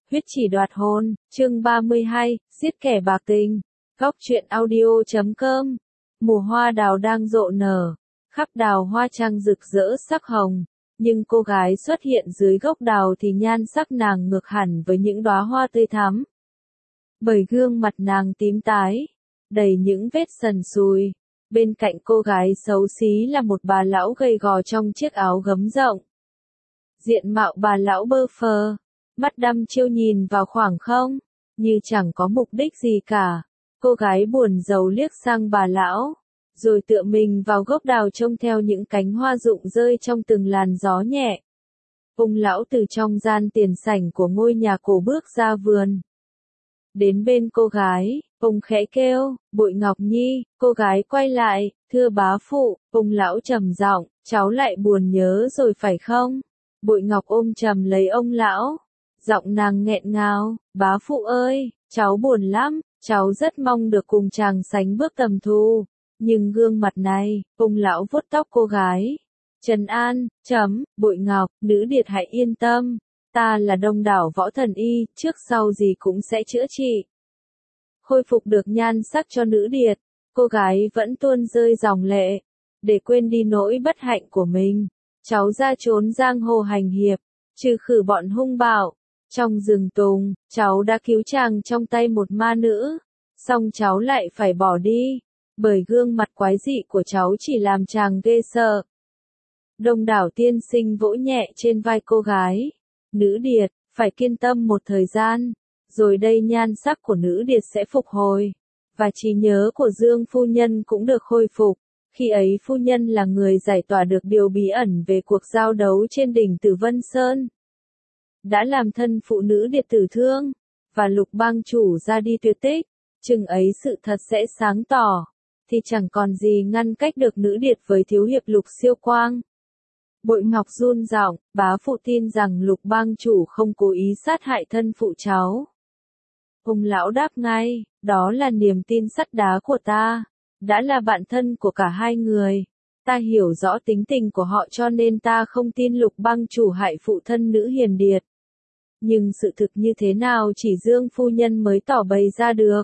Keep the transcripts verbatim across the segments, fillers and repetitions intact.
Huyết chỉ đoạt hồn, chương ba mươi hai, giết kẻ bạc tình. Góc truyện audio chấm com. Mùa hoa đào đang rộ nở, khắp đào hoa trăng rực rỡ sắc hồng, nhưng cô gái xuất hiện dưới gốc đào thì nhan sắc nàng ngược hẳn với những đóa hoa tươi thắm. Bởi gương mặt nàng tím tái, đầy những vết sần sùi. Bên cạnh cô gái xấu xí là một bà lão gầy gò trong chiếc áo gấm rộng. Diện mạo bà lão bơ phờ, mắt đăm chiêu nhìn vào khoảng không, như chẳng có mục đích gì cả. Cô gái buồn rầu liếc sang bà lão, rồi tựa mình vào gốc đào trông theo những cánh hoa rụng rơi trong từng làn gió nhẹ. Ông lão từ trong gian tiền sảnh của ngôi nhà cổ bước ra vườn. Đến bên cô gái, ông khẽ kêu, Bội Ngọc Nhi. Cô gái quay lại, thưa bá phụ. Ông lão trầm giọng, cháu lại buồn nhớ rồi phải không? Bội Ngọc ôm chầm lấy ông lão, giọng nàng nghẹn ngào, bá phụ ơi, cháu buồn lắm, cháu rất mong được cùng chàng sánh bước tầm thu. Nhưng gương mặt này, ông lão vuốt tóc cô gái, trấn an, chấm, Bội Ngọc, nữ điệt hãy yên tâm, ta là Đông Đảo Võ Thần Y, trước sau gì cũng sẽ chữa trị. Khôi phục được nhan sắc cho nữ điệt, cô gái vẫn tuôn rơi dòng lệ, để quên đi nỗi bất hạnh của mình. Cháu ra trốn giang hồ hành hiệp, trừ khử bọn hung bạo. Trong rừng tùng, cháu đã cứu chàng trong tay một ma nữ, song cháu lại phải bỏ đi, bởi gương mặt quái dị của cháu chỉ làm chàng ghê sợ. Đông Đảo tiên sinh vỗ nhẹ trên vai cô gái. Nữ điệt, phải kiên tâm một thời gian, rồi đây nhan sắc của nữ điệt sẽ phục hồi, và trí nhớ của Dương phu nhân cũng được khôi phục. Khi ấy phu nhân là người giải tỏa được điều bí ẩn về cuộc giao đấu trên đỉnh Tử Vân Sơn. Đã làm thân phụ nữ điệt tử thương, và Lục bang chủ ra đi tuyệt tích, chừng ấy sự thật sẽ sáng tỏ, thì chẳng còn gì ngăn cách được nữ điệt với thiếu hiệp Lục Siêu Quang. Bội Ngọc run giọng, bá phụ tin rằng Lục bang chủ không cố ý sát hại thân phụ cháu. Ông lão đáp ngay, đó là niềm tin sắt đá của ta. Đã là bạn thân của cả hai người, ta hiểu rõ tính tình của họ cho nên ta không tin Lục bang chủ hại phụ thân nữ hiền điệt. Nhưng sự thực như thế nào chỉ Dương phu nhân mới tỏ bày ra được.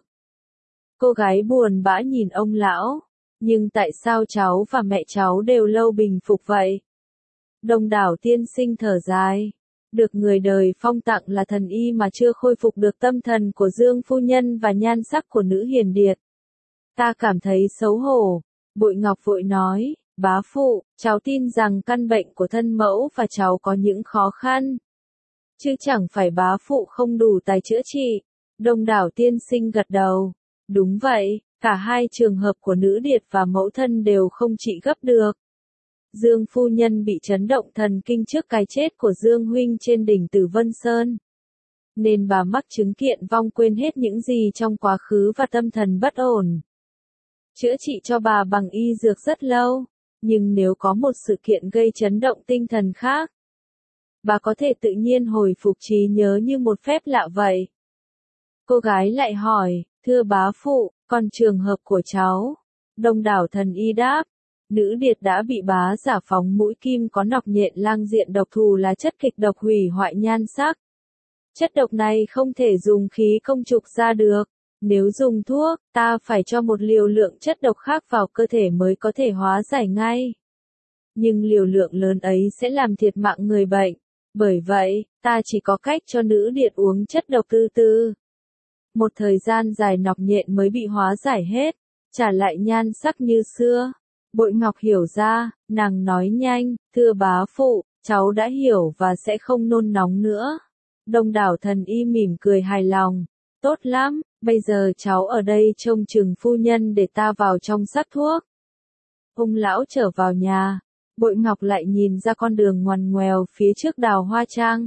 Cô gái buồn bã nhìn ông lão, nhưng tại sao cháu và mẹ cháu đều lâu bình phục vậy? Đông Đảo tiên sinh thở dài, được người đời phong tặng là thần y mà chưa khôi phục được tâm thần của Dương phu nhân và nhan sắc của nữ hiền điệt. Ta cảm thấy xấu hổ. Bội Ngọc vội nói, bá phụ, cháu tin rằng căn bệnh của thân mẫu và cháu có những khó khăn, chứ chẳng phải bá phụ không đủ tài chữa trị. Đông Đảo tiên sinh gật đầu, đúng vậy, cả hai trường hợp của nữ điệt và mẫu thân đều không trị gấp được. Dương phu nhân bị chấn động thần kinh trước cái chết của Dương huynh trên đỉnh Tử Vân Sơn, nên bà mắc chứng kiện vong quên hết những gì trong quá khứ và tâm thần bất ổn. Chữa trị cho bà bằng y dược rất lâu, nhưng nếu có một sự kiện gây chấn động tinh thần khác, bà có thể tự nhiên hồi phục trí nhớ như một phép lạ vậy. Cô gái lại hỏi, thưa bá phụ, còn trường hợp của cháu? Đông Đảo thần y đáp, nữ điệt đã bị bá giả phóng mũi kim có nọc nhện lang diện độc thù là chất kịch độc hủy hoại nhan sắc. Chất độc này không thể dùng khí công trục ra được. Nếu dùng thuốc, ta phải cho một liều lượng chất độc khác vào cơ thể mới có thể hóa giải ngay. Nhưng liều lượng lớn ấy sẽ làm thiệt mạng người bệnh. Bởi vậy, ta chỉ có cách cho nữ điệt uống chất độc từ từ. Một thời gian dài nọc nhện mới bị hóa giải hết, trả lại nhan sắc như xưa. Bội Ngọc hiểu ra, nàng nói nhanh, thưa bá phụ, cháu đã hiểu và sẽ không nôn nóng nữa. Đông Đảo thần y mỉm cười hài lòng, tốt lắm. Bây giờ cháu ở đây trông chừng phu nhân để ta vào trong sắc thuốc. Ông lão trở vào nhà, Bội Ngọc lại nhìn ra con đường ngoằn ngoèo phía trước đào hoa trang.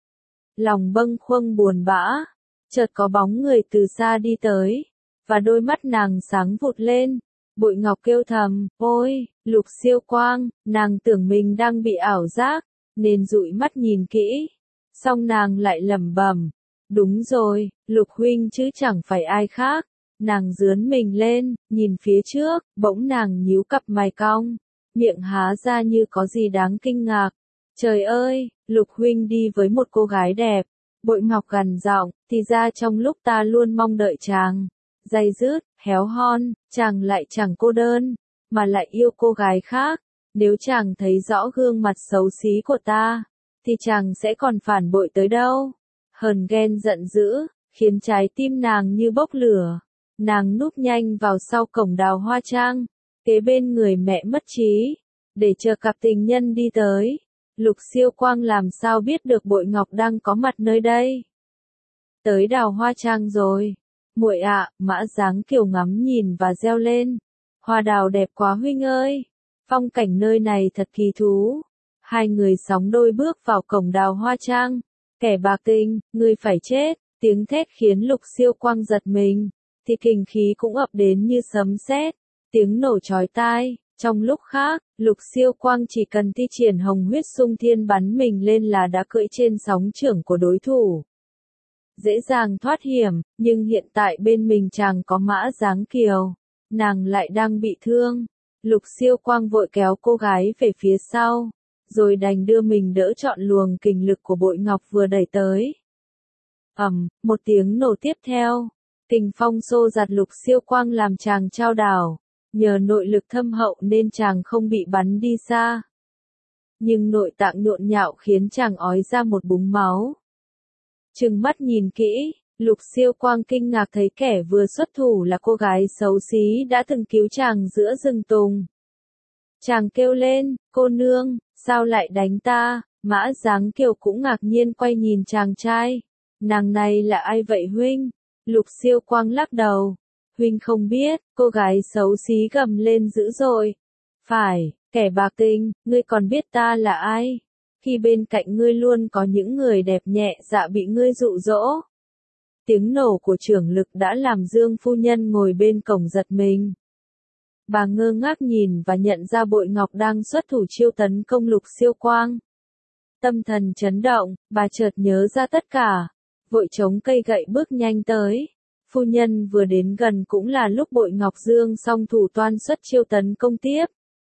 Lòng bâng khuâng buồn bã, chợt có bóng người từ xa đi tới, và đôi mắt nàng sáng vụt lên. Bội Ngọc kêu thầm, ôi, Lục Siêu Quang, nàng tưởng mình đang bị ảo giác, nên dụi mắt nhìn kỹ. Xong nàng lại lẩm bẩm, đúng rồi, Lục huynh chứ chẳng phải ai khác. Nàng dướn mình lên, nhìn phía trước, bỗng nàng nhíu cặp mày cong, miệng há ra như có gì đáng kinh ngạc. Trời ơi, Lục huynh đi với một cô gái đẹp, Bội Ngọc gằn giọng, thì ra trong lúc ta luôn mong đợi chàng, day dứt, héo hon, chàng lại chẳng cô đơn, mà lại yêu cô gái khác. Nếu chàng thấy rõ gương mặt xấu xí của ta, thì chàng sẽ còn phản bội tới đâu. Hờn ghen giận dữ, khiến trái tim nàng như bốc lửa. Nàng núp nhanh vào sau cổng Đào Hoa Trang, kế bên người mẹ mất trí, để chờ cặp tình nhân đi tới. Lục Siêu Quang làm sao biết được Bội Ngọc đang có mặt nơi đây. Tới Đào Hoa Trang rồi. Muội ạ, Mã Giáng Kiều ngắm nhìn và reo lên. Hoa đào đẹp quá huynh ơi. Phong cảnh nơi này thật kỳ thú. Hai người sóng đôi bước vào cổng Đào Hoa Trang. Kẻ bạc tình, ngươi phải chết. Tiếng thét khiến Lục Siêu Quang giật mình. Thì kình khí cũng ập đến như sấm sét. Tiếng nổ chói tai. Trong lúc khác, Lục Siêu Quang chỉ cần thi triển hồng huyết xung thiên bắn mình lên là đã cưỡi trên sóng chưởng của đối thủ. Dễ dàng thoát hiểm, nhưng hiện tại bên mình chàng có Mã Giáng Kiều. Nàng lại đang bị thương. Lục Siêu Quang vội kéo cô gái về phía sau, rồi đành đưa mình đỡ trọn luồng kình lực của Bội Ngọc vừa đẩy tới. Ầm, một tiếng nổ tiếp theo. Kình phong xô giặt Lục Siêu Quang làm chàng chao đảo. Nhờ nội lực thâm hậu nên chàng không bị bắn đi xa. Nhưng nội tạng nhộn nhạo khiến chàng ói ra một búng máu. Trừng mắt nhìn kỹ, Lục Siêu Quang kinh ngạc thấy kẻ vừa xuất thủ là cô gái xấu xí đã từng cứu chàng giữa rừng tùng. Chàng kêu lên, cô nương, sao lại đánh ta? Mã Giáng Kiều cũng ngạc nhiên quay nhìn chàng trai. Nàng này là ai vậy huynh? Lục Siêu Quang lắc đầu. Huynh không biết, cô gái xấu xí gầm lên dữ dội. Phải, kẻ bạc tình, ngươi còn biết ta là ai? Khi bên cạnh ngươi luôn có những người đẹp nhẹ dạ bị ngươi dụ dỗ. Tiếng nổ của trưởng lực đã làm Dương phu nhân ngồi bên cổng giật mình. Bà ngơ ngác nhìn và nhận ra Bội Ngọc đang xuất thủ chiêu tấn công Lục Siêu Quang. Tâm thần chấn động, bà chợt nhớ ra tất cả, vội chống cây gậy bước nhanh tới. Phu nhân vừa đến gần cũng là lúc Bội Ngọc Dương song thủ toan xuất chiêu tấn công tiếp.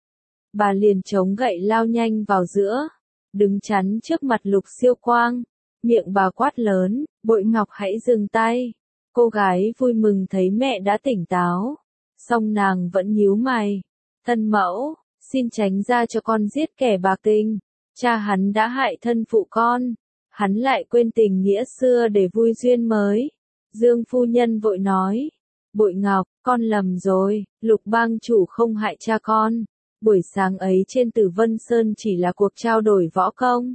Bà liền chống gậy lao nhanh vào giữa, đứng chắn trước mặt Lục Siêu Quang. Miệng bà quát lớn, Bội Ngọc hãy dừng tay. Cô gái vui mừng thấy mẹ đã tỉnh táo. Song nàng vẫn nhíu mày. Thân mẫu, xin tránh ra cho con giết kẻ bạc tình. Cha hắn đã hại thân phụ con. Hắn lại quên tình nghĩa xưa để vui duyên mới. Dương phu nhân vội nói. Bội Ngọc, con lầm rồi, Lục bang chủ không hại cha con. Buổi sáng ấy trên Tử Vân Sơn chỉ là cuộc trao đổi võ công.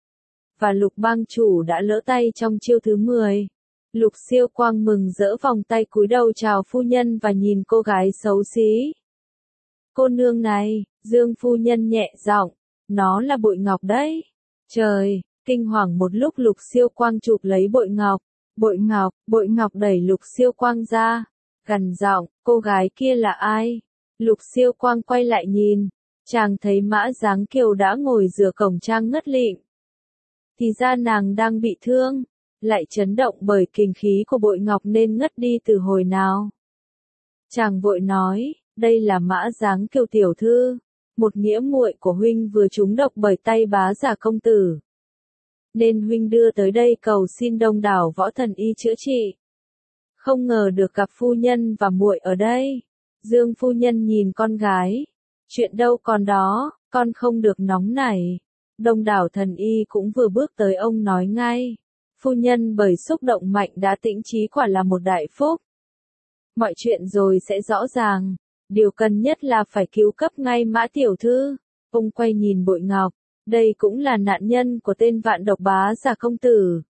Và Lục bang chủ đã lỡ tay trong chiêu thứ mười. Lục Siêu Quang mừng rỡ vòng tay cúi đầu chào phu nhân và nhìn cô gái xấu xí. Cô nương này, Dương phu nhân nhẹ giọng, nó là Bội Ngọc đấy. Trời, kinh hoàng một lúc Lục Siêu Quang chụp lấy Bội Ngọc. Bội Ngọc, Bội Ngọc đẩy Lục Siêu Quang ra, gằn giọng, cô gái kia là ai? Lục Siêu Quang quay lại nhìn, chàng thấy Mã Giáng Kiều đã ngồi giữa cổng trang ngất lịm. Thì ra nàng đang bị thương, lại chấn động bởi kình khí của Bội Ngọc nên ngất đi từ hồi nào. Chàng vội nói, đây là Mã Giáng Kiều tiểu thư, một nghĩa muội của huynh vừa trúng độc bởi tay bá giả công tử. Nên huynh đưa tới đây cầu xin đông đảo võ thần y chữa trị. Không ngờ được gặp phu nhân và muội ở đây. Dương phu nhân nhìn con gái. Chuyện đâu còn đó, con không được nóng nảy. Đông đảo thần y cũng vừa bước tới ông nói ngay. Phu nhân bởi xúc động mạnh đã tĩnh trí quả là một đại phúc. Mọi chuyện rồi sẽ rõ ràng. Điều cần nhất là phải cứu cấp ngay Mã tiểu thư. Ông quay nhìn Bội Ngọc. Đây cũng là nạn nhân của tên vạn độc bá giả công tử.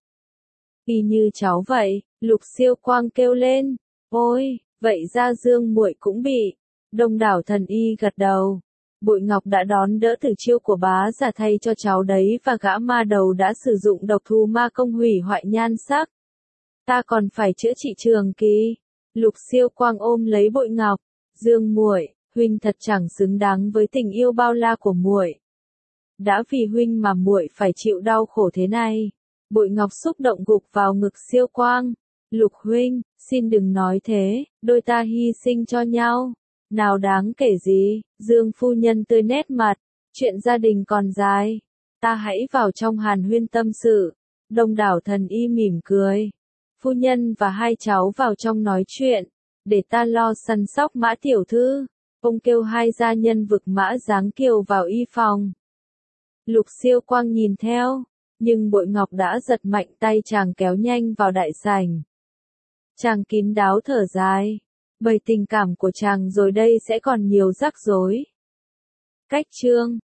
Y như cháu vậy, Lục Siêu Quang kêu lên. Ôi, vậy ra Dương muội cũng bị. Đông đảo thần y gật đầu. Bội Ngọc đã đón đỡ tử chiêu của bá giả thay cho cháu đấy và gã ma đầu đã sử dụng độc thú ma công hủy hoại nhan sắc. Ta còn phải chữa trị Trường Kỳ. Lục Siêu Quang ôm lấy Bội Ngọc. Dương muội, huynh thật chẳng xứng đáng với tình yêu bao la của muội. Đã vì huynh mà muội phải chịu đau khổ thế này. Bội Ngọc xúc động gục vào ngực Siêu Quang. Lục huynh, xin đừng nói thế, đôi ta hy sinh cho nhau. Nào đáng kể gì, Dương phu nhân tươi nét mặt, chuyện gia đình còn dài. Ta hãy vào trong hàn huyên tâm sự. Đông đảo thần y mỉm cười. Phu nhân và hai cháu vào trong nói chuyện, để ta lo săn sóc Mã tiểu thư. Ông kêu hai gia nhân vực Mã Giáng Kiều vào y phòng. Lục Siêu Quang nhìn theo, nhưng Bội Ngọc đã giật mạnh tay chàng kéo nhanh vào đại sảnh. Chàng kín đáo thở dài, bởi tình cảm của chàng rồi đây sẽ còn nhiều rắc rối. Cách chương